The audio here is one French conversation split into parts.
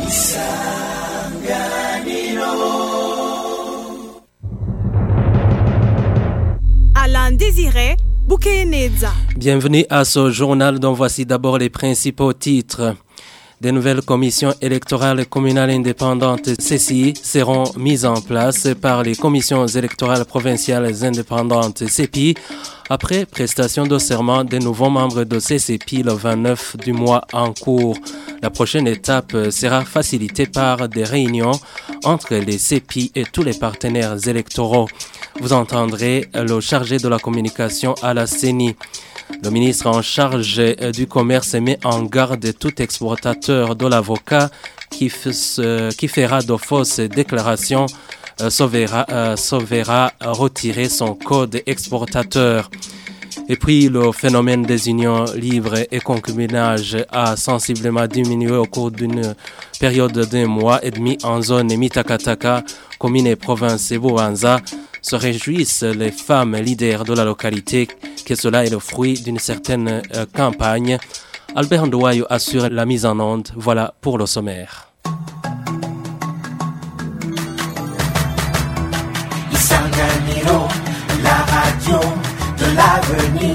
Alain Désiré Boukeneza. Bienvenue à ce journal dont voici d'abord les principaux titres. Des nouvelles commissions électorales communales indépendantes CCI seront mises en place par les commissions électorales provinciales indépendantes CEPI après prestation de serment des nouveaux membres de CCPI le 29 du mois en cours. La prochaine étape sera facilitée par des réunions entre les CEPI et tous les partenaires électoraux. Vous entendrez le chargé de la communication à la CENI. Le ministre en charge du commerce met en garde tout exportateur de l'avocat qui fera de fausses déclarations se verra retirer son code exportateur. Et puis, le phénomène des unions libres et concubinage a sensiblement diminué au cours d'une période d'un mois et demi en zone Mitakataka, commune et province Bubanza. Se réjouissent les femmes leaders de la localité que cela est le fruit d'une certaine campagne. Albert Ndouayo assure la mise en onde. Voilà pour le sommaire. Isanganiro, la radio de l'avenir.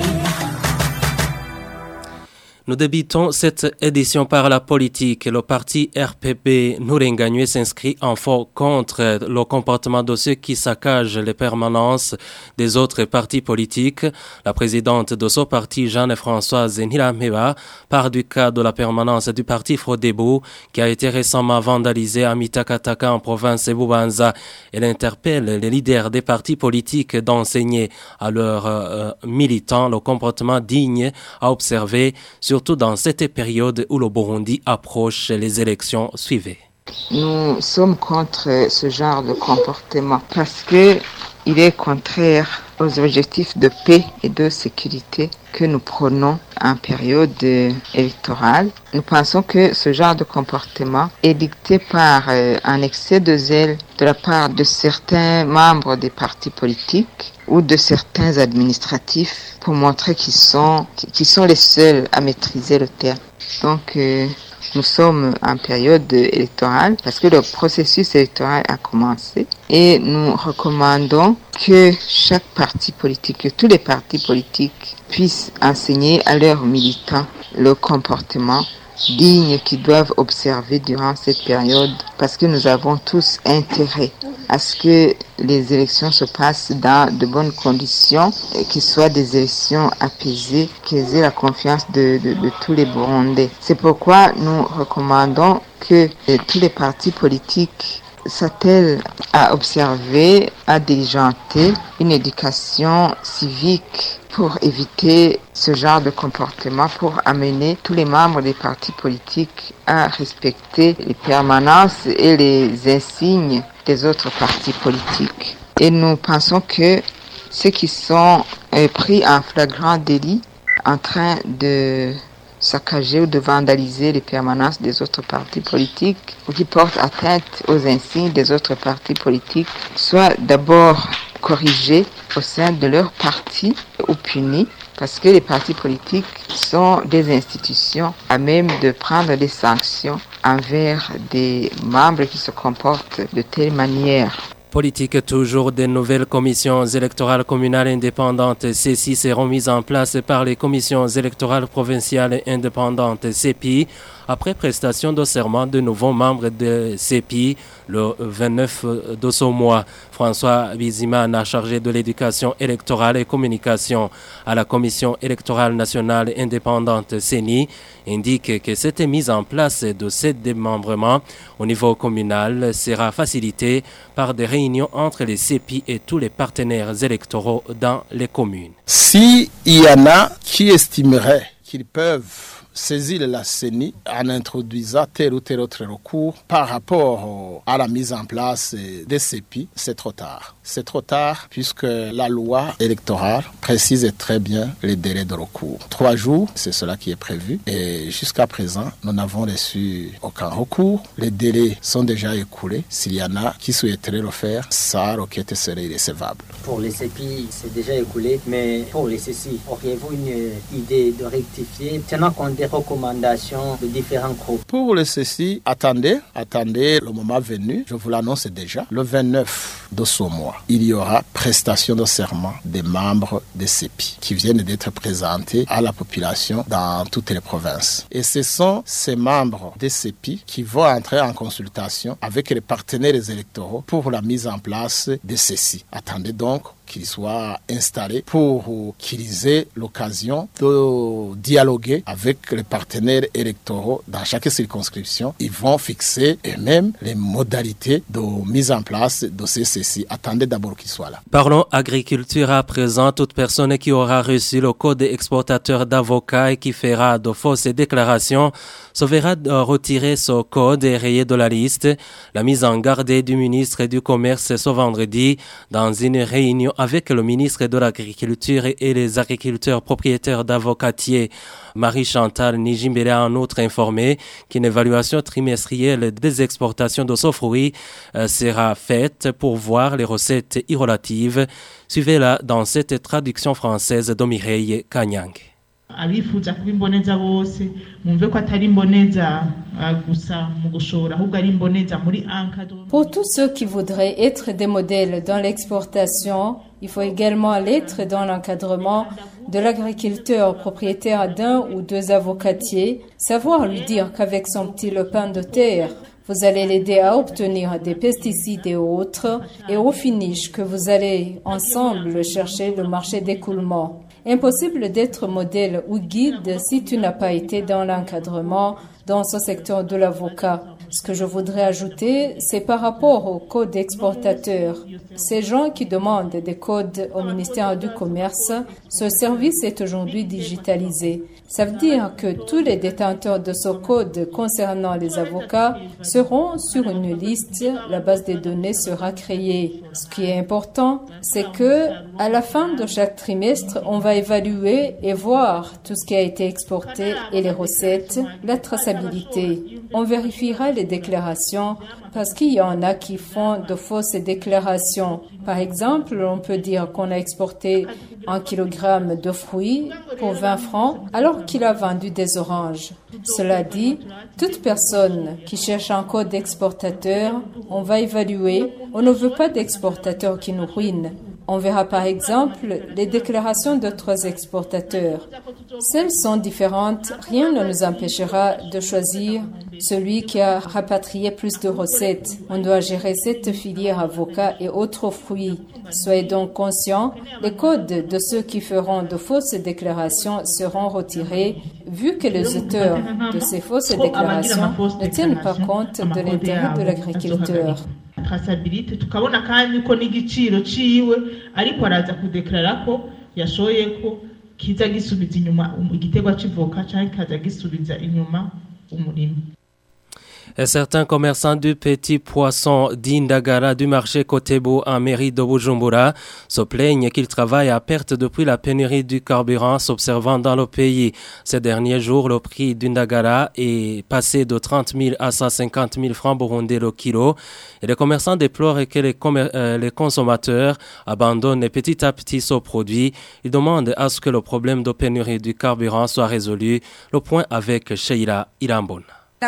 Nous débutons cette édition par la politique. Le parti RPP Nourenganywe s'inscrit en fort contre le comportement de ceux qui saccagent les permanences des autres partis politiques. La présidente de ce parti, Jeanne-Françoise Nilameba, part du cas de la permanence du parti Frodebo qui a été récemment vandalisé à Mitakataka en province Bubanza. Elle interpelle les leaders des partis politiques d'enseigner à leurs militants le comportement digne à observer, surtout dans cette période où le Burundi approche les élections suivantes. Nous sommes contre ce genre de comportement parce que il est contraire aux objectifs de paix et de sécurité que nous prenons en période électorale. Nous pensons que ce genre de comportement est dicté par un excès de zèle de la part de certains membres des partis politiques ou de certains administratifs pour montrer qu'ils sont les seuls à maîtriser le terrain. Donc, nous sommes en période électorale parce que le processus électoral a commencé et nous recommandons que chaque parti politique, que tous les partis politiques puissent enseigner à leurs militants le comportement digne qu'ils doivent observer durant cette période parce que nous avons tous intérêt à ce que les élections se passent dans de bonnes conditions et qu'ils soient des élections apaisées, qu'ils aient la confiance de tous les Burundais. C'est pourquoi nous recommandons que tous les partis politiques s'attellent à observer, à diligenter une éducation civique pour éviter ce genre de comportement, pour amener tous les membres des partis politiques à respecter les permanences et les insignes des autres partis politiques. Et nous pensons que ceux qui sont pris en flagrant délit en train de saccager ou de vandaliser les permanences des autres partis politiques ou qui portent atteinte aux insignes des autres partis politiques soient d'abord corrigés au sein de leur parti ou punis parce que les partis politiques sont des institutions à même de prendre des sanctions envers des membres qui se comportent de telle manière. Politique toujours, des nouvelles commissions électorales communales indépendantes CECI seront mises en place par les commissions électorales provinciales indépendantes CEPI après prestation de serment de nouveaux membres de CEPI le 29 de ce mois. François Bizimana, chargé de l'éducation électorale et communication à la commission électorale nationale indépendante CENI, indique que cette mise en place de ces démembrements au niveau communal sera facilitée par des réunions entre les CEPI et tous les partenaires électoraux dans les communes. S'il y en a qui estimeraient qu'ils peuvent saisir la CENI en introduisant tel ou tel autre recours par rapport à la mise en place des CEPI, c'est trop tard. C'est trop tard puisque la loi électorale précise très bien les délais de recours. 3 jours, c'est cela qui est prévu. Et jusqu'à présent, nous n'avons reçu aucun recours. Les délais sont déjà écoulés. S'il y en a qui souhaiteraient le faire, sa requête serait irrécevable. Pour les CEPI, c'est déjà écoulé. Mais pour les CECI, auriez-vous une idée de rectifier, tenant compte des des recommandations de différents groupes. Pour le CECI, attendez le moment venu, je vous l'annonce déjà, le 29 de ce mois, il y aura prestation de serment des membres des CEPI qui viennent d'être présentés à la population dans toutes les provinces. Et ce sont ces membres des CEPI qui vont entrer en consultation avec les partenaires électoraux pour la mise en place de ceci. Attendez donc qu'ils soient installés pour qu'ils aient l'occasion de dialoguer avec les partenaires électoraux dans chaque circonscription. Ils vont fixer eux-mêmes les modalités de mise en place de ces ceci. Attendez d'abord qu'ils soient là. Parlons agriculture à présent. Toute personne qui aura reçu le code exportateur d'avocats et qui fera de fausses déclarations se verra retirer ce code et rayé de la liste. La mise en garde du ministre du Commerce ce vendredi dans une réunion avec le ministre de l'Agriculture et les agriculteurs propriétaires d'avocatiers. Marie-Chantal Nijimbele a en outre informé qu'une évaluation trimestrielle des exportations de ce fruit sera faite pour voir les recettes irrelatives. Suivez-la dans cette traduction française de Mireille Kanyang. abifuza kubimboneza bose mumve ko atari imboneza gusa mu gushora ahubwo ari imboneza muri encadrement. Pour tous ceux qui voudraient être des modèles dans l'exportation, il faut également l'être dans l'encadrement de l'agriculteur propriétaire d'un ou deux avocatiers, savoir lui dire qu'avec son petit lopin de terre, vous allez l'aider à obtenir des pesticides et autres, et au finish que vous allez ensemble chercher le marché d'écoulement. Impossible d'être modèle ou guide si tu n'as pas été dans l'encadrement dans ce secteur de l'avocat. Ce que je voudrais ajouter, c'est par rapport au code exportateur. Ces gens qui demandent des codes au ministère du Commerce, ce service est aujourd'hui digitalisé. Ça veut dire que tous les détenteurs de ce code concernant les avocats seront sur une liste, la base des données sera créée. Ce qui est important, c'est que à la fin de chaque trimestre, on va évaluer et voir tout ce qui a été exporté et les recettes, la traçabilité. On vérifiera les déclarations parce qu'il y en a qui font de fausses déclarations. Par exemple, on peut dire qu'on a exporté 1 kilogramme de fruits pour 20 francs alors qu'il a vendu des oranges. Cela dit, toute personne qui cherche un code exportateur, on va évaluer. On ne veut pas d'exportateurs qui nous ruinent. On verra par exemple les déclarations d'autres exportateurs. Celles sont différentes, rien ne nous empêchera de choisir celui qui a rapatrié plus de recettes. On doit gérer cette filière avocat et autres fruits. Soyez donc conscients, les codes de ceux qui feront de fausses déclarations seront retirés, vu que les auteurs de ces fausses déclarations ne tiennent pas compte de l'intérêt de l'agriculteur. Traçabilité tukabona kandi ko n'igiciro ciwe ariko araza kudeklara ko yashoye ko kiza gisubiza inyuma igiterwa civoka cyangwa kaza gisubiza inyuma umurimo. Certains commerçants du petit poisson d'Indagara du marché Kotebu en mairie de Bujumbura se plaignent qu'ils travaillent à perte depuis la pénurie du carburant s'observant dans le pays. Ces derniers jours, le prix d'Indagara est passé de 30 000 à 150 000 francs burundais le kilo. Et les commerçants déplorent que les consommateurs abandonnent petit à petit ce produit. Ils demandent à ce que le problème de pénurie du carburant soit résolu. Le point avec Sheila Irambon.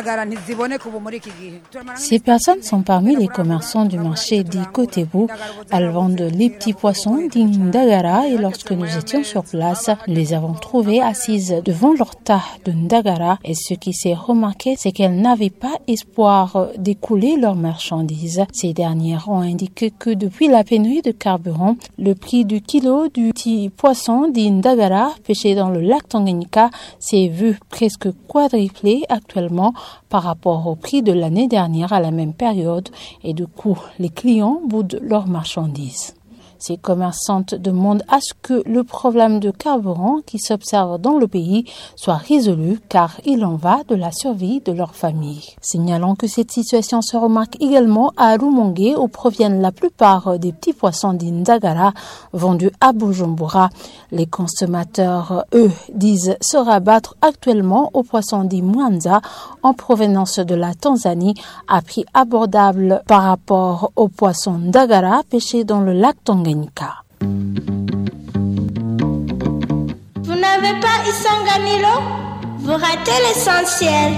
Ces personnes sont parmi les commerçants du marché dit Kotebu. Elles vendent les petits poissons d'Indagara et lorsque nous étions sur place, nous les avons trouvées assises devant leur tas de Ndagara et ce qui s'est remarqué, c'est qu'elles n'avaient pas espoir d'écouler leurs marchandises. Ces dernières ont indiqué que depuis la pénurie de carburant, le prix du kilo du petit poisson d'Indagara pêché dans le lac Tanganyika s'est vu presque quadruplé actuellement par rapport au prix de l'année dernière à la même période et du coup, les clients boudent leurs marchandises. Ces commerçantes demandent à ce que le problème de carburant qui s'observe dans le pays soit résolu car il en va de la survie de leur famille. Signalons que cette situation se remarque également à Rumongue où proviennent la plupart des petits poissons d'Indagara vendus à Bujumbura. Les consommateurs, eux, disent se rabattre actuellement aux poissons d'Imwanza en provenance de la Tanzanie à prix abordable par rapport aux poissons d'Indagara pêchés dans le lac Tanganyika. Vous n'avez pas Isanganilo? Vous ratez l'essentiel.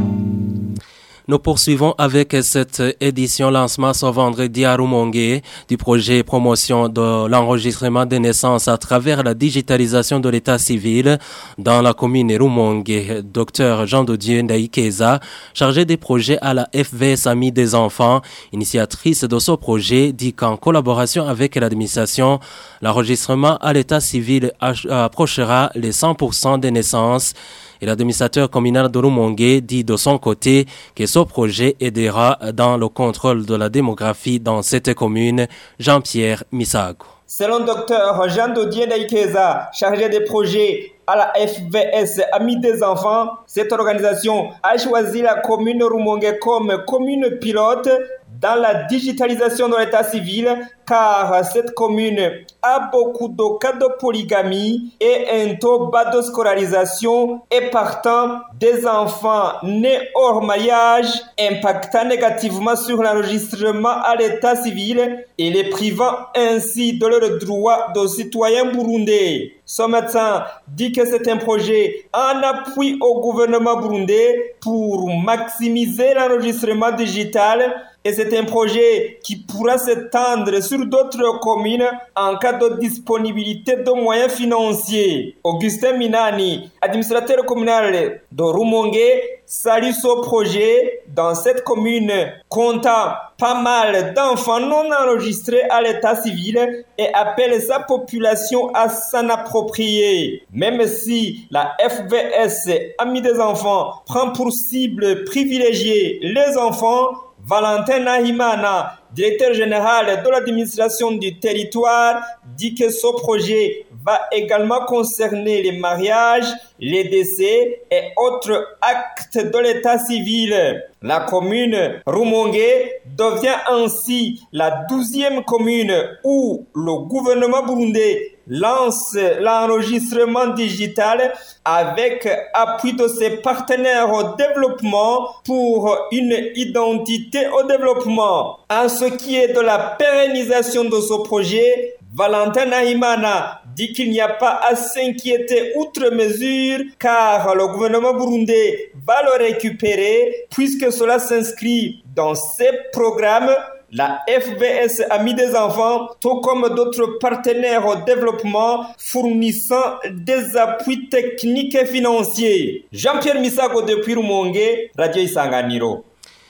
Nous poursuivons avec cette édition lancement ce vendredi à Rumongue du projet promotion de l'enregistrement des naissances à travers la digitalisation de l'état civil dans la commune Rumongue. Dr Jean de Dieu Ndaikeza, chargé des projets à la FVS Amis des enfants, initiatrice de ce projet, dit qu'en collaboration avec l'administration, l'enregistrement à l'état civil approchera les 100% des naissances. Et l'administrateur communal de Rumongue dit de son côté que ce projet aidera dans le contrôle de la démographie dans cette commune. Jean-Pierre Misago. Selon Dr Jean de Dieu Ndaikeza, chargé des projets à la FVS Amis des enfants, cette organisation a choisi la commune Rumongue comme commune pilote dans la digitalisation de l'état civil, car cette commune a beaucoup de cas de polygamie et un taux bas de scolarisation et partant des enfants nés hors mariage, impactant négativement sur l'enregistrement à l'état civil et les privant ainsi de leurs droits de citoyens burundais. Ce médecin dit que c'est un projet en appui au gouvernement burundais pour maximiser l'enregistrement digital et c'est un projet qui pourra s'étendre sur d'autres communes en cas de disponibilité de moyens financiers. Augustin Minani, administrateur communal de Rumongue, salue ce projet dans cette commune comptant pas mal d'enfants non enregistrés à l'état civil et appelle sa population à s'en approprier. Même si la FVS Amis des enfants prend pour cible privilégiée les enfants, Valentin Nahimana, directeur général de l'administration du territoire, dit que ce projet va également concerner les mariages, les décès et autres actes de l'état civil. La commune Rumongue devient ainsi la 12e commune où le gouvernement burundais lance l'enregistrement digital avec appui de ses partenaires au développement pour une identité au développement. En ce qui est de la pérennisation de ce projet, Valentin Nahimana dit qu'il n'y a pas à s'inquiéter outre mesure car le gouvernement burundais va le récupérer puisque cela s'inscrit dans ses programmes. La FVS Amis des enfants, tout comme d'autres partenaires au développement fournissant des appuis techniques et financiers. Jean-Pierre Misago depuis Rumongue, Radio Isanganiro.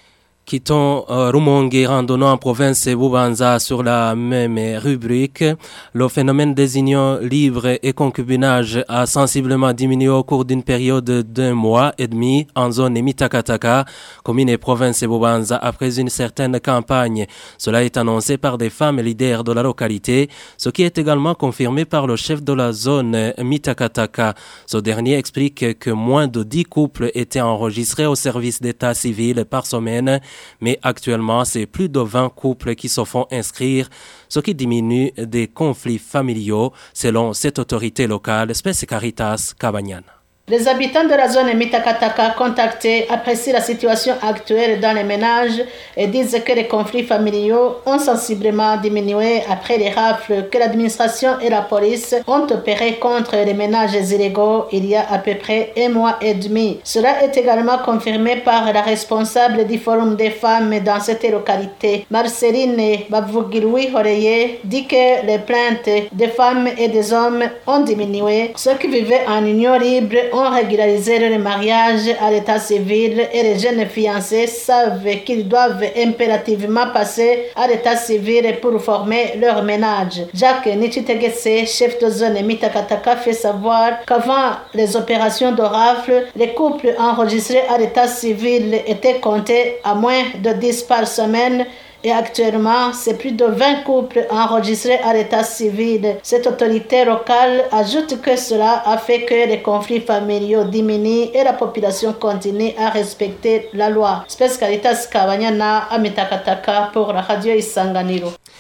Quittons Rumongue, randonnons en province Bubanza sur la même rubrique. Le phénomène des unions libres et concubinage a sensiblement diminué au cours d'une période d'1 mois et demi en zone Mitakataka, commune et province Bubanza, après une certaine campagne. Cela est annoncé par des femmes leaders de la localité, ce qui est également confirmé par le chef de la zone Mitakataka. Ce dernier explique que moins de 10 couples étaient enregistrés au service d'état civil par semaine, mais actuellement, c'est plus de 20 couples qui se font inscrire, ce qui diminue des conflits familiaux, selon cette autorité locale, Spes Caritas Cabagnan. Les habitants de la zone Mitakataka contactés apprécient la situation actuelle dans les ménages et disent que les conflits familiaux ont sensiblement diminué après les rafles que l'administration et la police ont opérées contre les ménages illégaux il y a à peu près 1 mois et demi. Cela est également confirmé par la responsable du Forum des femmes dans cette localité. Marceline Babvugirui Horeye dit que les plaintes des femmes et des hommes ont diminué. Ceux qui vivaient en union libre ont régularisé le mariage à l'état civil et les jeunes fiancés savent qu'ils doivent impérativement passer à l'état civil pour former leur ménage. Jacques Nichitegese, chef de zone Mitakataka, fait savoir qu'avant les opérations de rafle, les couples enregistrés à l'état civil étaient comptés à moins de 10 par semaine. Et actuellement, c'est plus de 20 couples enregistrés à l'état civil. Cette autorité locale ajoute que cela a fait que les conflits familiaux diminuent et la population continue à respecter la loi. Spes Caritas Kabanyana, Amitakataka pour la radio Isanganiro.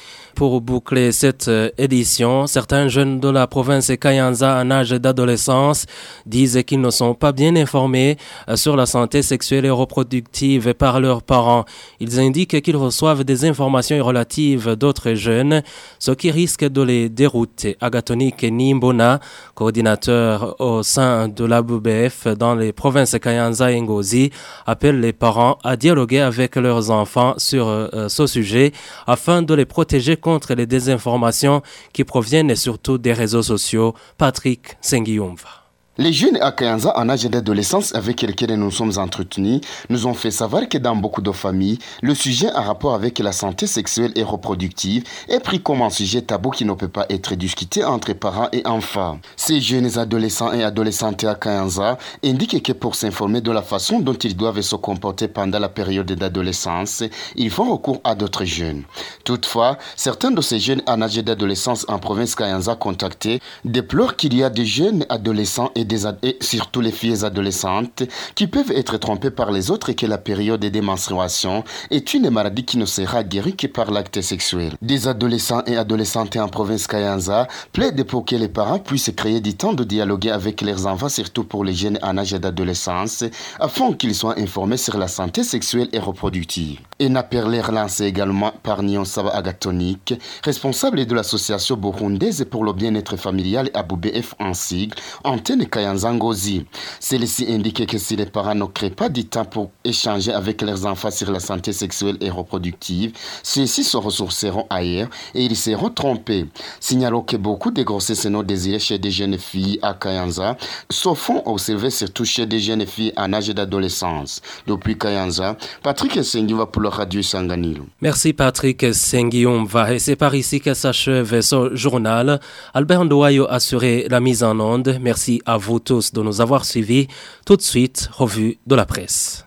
pour boucler cette édition, certains jeunes de la province Kayanza en âge d'adolescence disent qu'ils ne sont pas bien informés sur la santé sexuelle et reproductive par leurs parents. Ils indiquent qu'ils reçoivent des informations relatives d'autres jeunes, ce qui risque de les dérouter. Agatonik Nimbona, coordinateur au sein de l'ABBF dans les provinces Kayanza et Ngozi, appelle les parents à dialoguer avec leurs enfants sur ce sujet afin de les protéger contre les désinformations qui proviennent surtout des réseaux sociaux. Patrick Sengiumva. Les jeunes à Kayanza en âge d'adolescence avec lesquels nous sommes entretenus nous ont fait savoir que dans beaucoup de familles, le sujet en rapport avec la santé sexuelle et reproductive est pris comme un sujet tabou qui ne peut pas être discuté entre parents et enfants. Ces jeunes adolescents et adolescentes à Kayanza indiquent que pour s'informer de la façon dont ils doivent se comporter pendant la période d'adolescence, ils font recours à d'autres jeunes. Toutefois, certains de ces jeunes en âge d'adolescence en province Kayanza contactés déplorent qu'il y a des jeunes adolescents et surtout les filles adolescentes qui peuvent être trompées par les autres et que la période des menstruations est une maladie qui ne sera guérie que par l'acte sexuel. Des adolescents et adolescentes en province Kayanza plaident pour que les parents puissent créer du temps de dialoguer avec leurs enfants, surtout pour les jeunes en âge d'adolescence, afin qu'ils soient informés sur la santé sexuelle et reproductive. Un appel est relancé également par Nyonsaba Agatonik, responsable de l'association burundaise pour le bien-être familial ABBF en sigle, Antenne Kayanza Ngozi. Celle-ci indique que si les parents ne créent pas du temps pour échanger avec leurs enfants sur la santé sexuelle et reproductive, ceux-ci se ressourceront ailleurs et ils seront trompés. Signalons que beaucoup de grossesses non désirées chez des jeunes filles à Kayanza se font observer surtout chez des jeunes filles en âge d'adolescence. Depuis Kayanza, Patrick Sengiumva pour le Radio Sanganilo. Merci Patrick Sengiumva. Et c'est par ici que s'achève ce journal. Albert Ndouayo a assuré la mise en onde. Merci à vous tous de nous avoir suivis. Tout de suite, revue de la presse.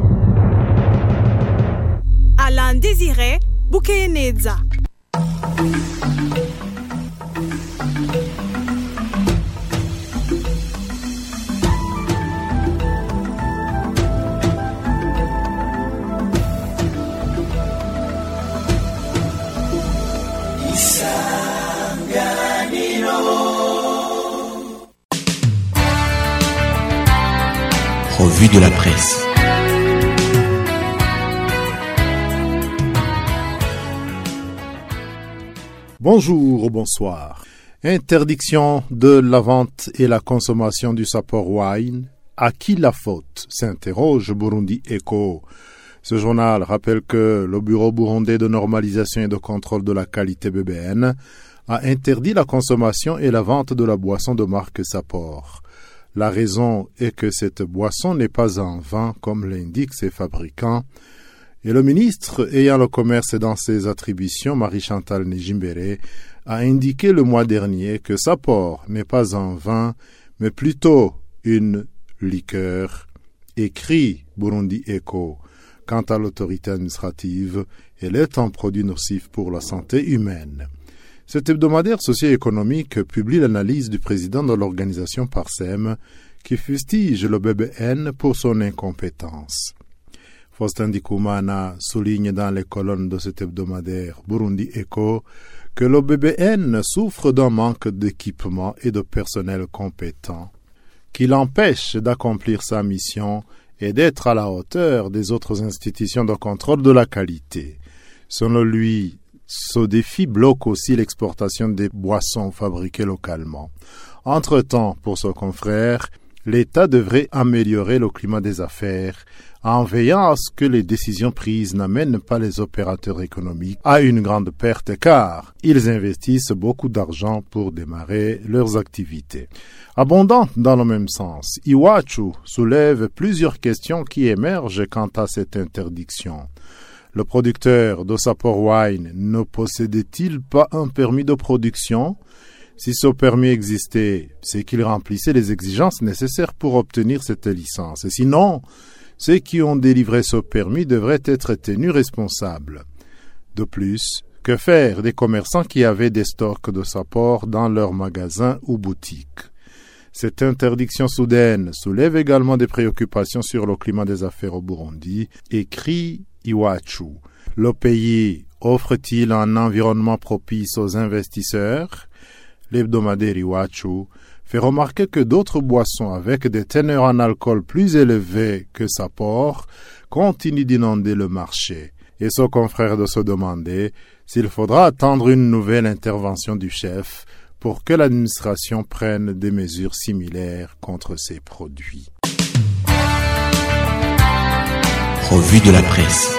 Alain Désiré Boukeneza. Revue de la presse. Bonjour ou bonsoir. Interdiction de la vente et la consommation du sapeur wine. À qui la faute? S'interroge Burundi Echo. Ce journal rappelle que le Bureau burundais de normalisation et de contrôle de la qualité BBN a interdit la consommation et la vente de la boisson de marque Sapor. La raison est que cette boisson n'est pas un vin comme l'indiquent ses fabricants. Et le ministre ayant le commerce dans ses attributions, Marie-Chantal Nijimbere, a indiqué le mois dernier que Sapor n'est pas un vin, mais plutôt une liqueur. Écrit Burundi Echo. Quant à l'autorité administrative, elle est un produit nocif pour la santé humaine. Cet hebdomadaire socio-économique publie l'analyse du président de l'organisation Parsem qui fustige le BBN pour son incompétence. Faustin Ndikumana souligne dans les colonnes de cet hebdomadaire Burundi Echo que le BBN souffre d'un manque d'équipement et de personnel compétent qui l'empêche d'accomplir sa mission et d'être à la hauteur des autres institutions de contrôle de la qualité. Selon lui, ce défi bloque aussi l'exportation des boissons fabriquées localement. Entre-temps, pour ce confrère, l'État devrait améliorer le climat des affaires en veillant à ce que les décisions prises n'amènent pas les opérateurs économiques à une grande perte car ils investissent beaucoup d'argent pour démarrer leurs activités. Abondante dans le même sens, Iwachu soulève plusieurs questions qui émergent quant à cette interdiction. Le producteur de Sapor Wine ne possédait-il pas un permis de production? Si ce permis existait, c'est qu'il remplissait les exigences nécessaires pour obtenir cette licence. Et sinon, ceux qui ont délivré ce permis devraient être tenus responsables. De plus, que faire des commerçants qui avaient des stocks de Sapor dans leurs magasins ou boutiques? Cette interdiction soudaine soulève également des préoccupations sur le climat des affaires au Burundi, écrit Iwachu. Le pays offre-t-il un environnement propice aux investisseurs? L'hebdomadaire Iwachu fait remarquer que d'autres boissons avec des teneurs en alcool plus élevées que Sapporo continuent d'inonder le marché. Et son confrère de se demander s'il faudra attendre une nouvelle intervention du chef pour que l'administration prenne des mesures similaires contre ces produits. Revue de la presse.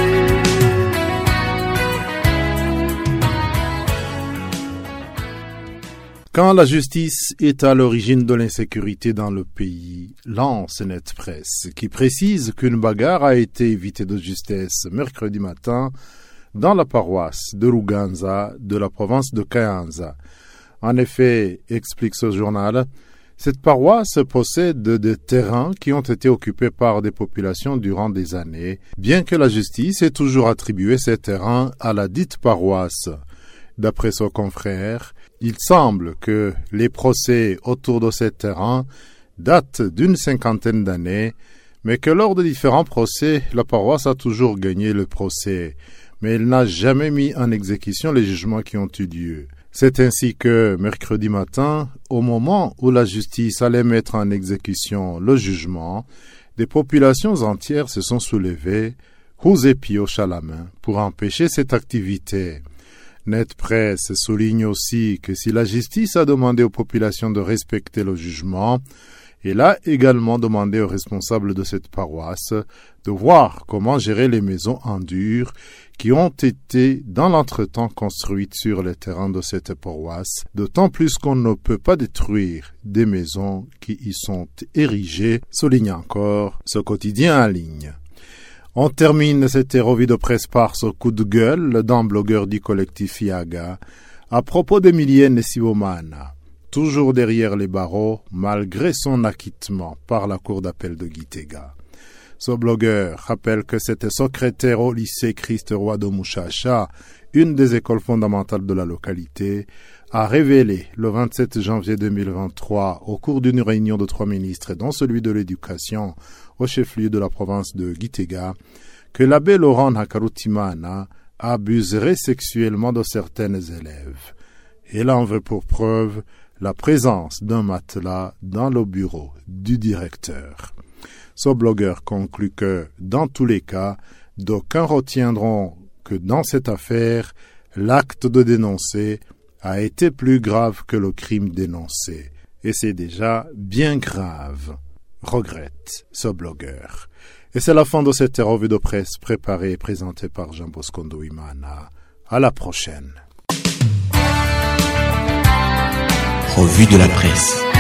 Quand la justice est à l'origine de l'insécurité dans le pays, lance Net Presse, qui précise qu'une bagarre a été évitée de justesse mercredi matin dans la paroisse de Ruganza de la province de Kayanza. En effet, explique ce journal, cette paroisse possède des terrains qui ont été occupés par des populations durant des années, bien que la justice ait toujours attribué ces terrains à la dite paroisse. D'après son confrère, il semble que les procès autour de ces terrains datent d'une 50aine d'années, mais que lors de différents procès, la paroisse a toujours gagné le procès, mais elle n'a jamais mis en exécution les jugements qui ont eu lieu. C'est ainsi que, mercredi matin, au moment où la justice allait mettre en exécution le jugement, des populations entières se sont soulevées, roues et pioches à la main, pour empêcher cette activité. Net Presse souligne aussi que si la justice a demandé aux populations de respecter le jugement, elle a également demandé aux responsables de cette paroisse de voir comment gérer les maisons en dur qui ont été dans l'entretemps construites sur les terrains de cette paroisse, d'autant plus qu'on ne peut pas détruire des maisons qui y sont érigées, souligne encore ce quotidien en ligne. On termine cette revue de presse par ce coup de gueule d'un blogueur du collectif Yaga à propos d'Emilienne Sibomana, toujours derrière les barreaux malgré son acquittement par la cour d'appel de Gitega. Ce blogueur rappelle que c'était secrétaire au lycée Christ-Roi de Mushasha, une des écoles fondamentales de la localité, a révélé le 27 janvier 2023 au cours d'une réunion de 3 ministres dont celui de l'éducation au chef-lieu de la province de Gitega que l'abbé Laurent Hakarutimana abuserait sexuellement de certaines élèves. Il en veut pour preuve la présence d'un matelas dans le bureau du directeur. Ce blogueur conclut que, dans tous les cas, d'aucuns retiendront que dans cette affaire, l'acte de dénoncer a été plus grave que le crime dénoncé. Et c'est déjà bien grave, regrette ce blogueur. Et c'est la fin de cette revue de presse préparée et présentée par Jean Bosco Ndouimana. À la prochaine. Revue de la presse.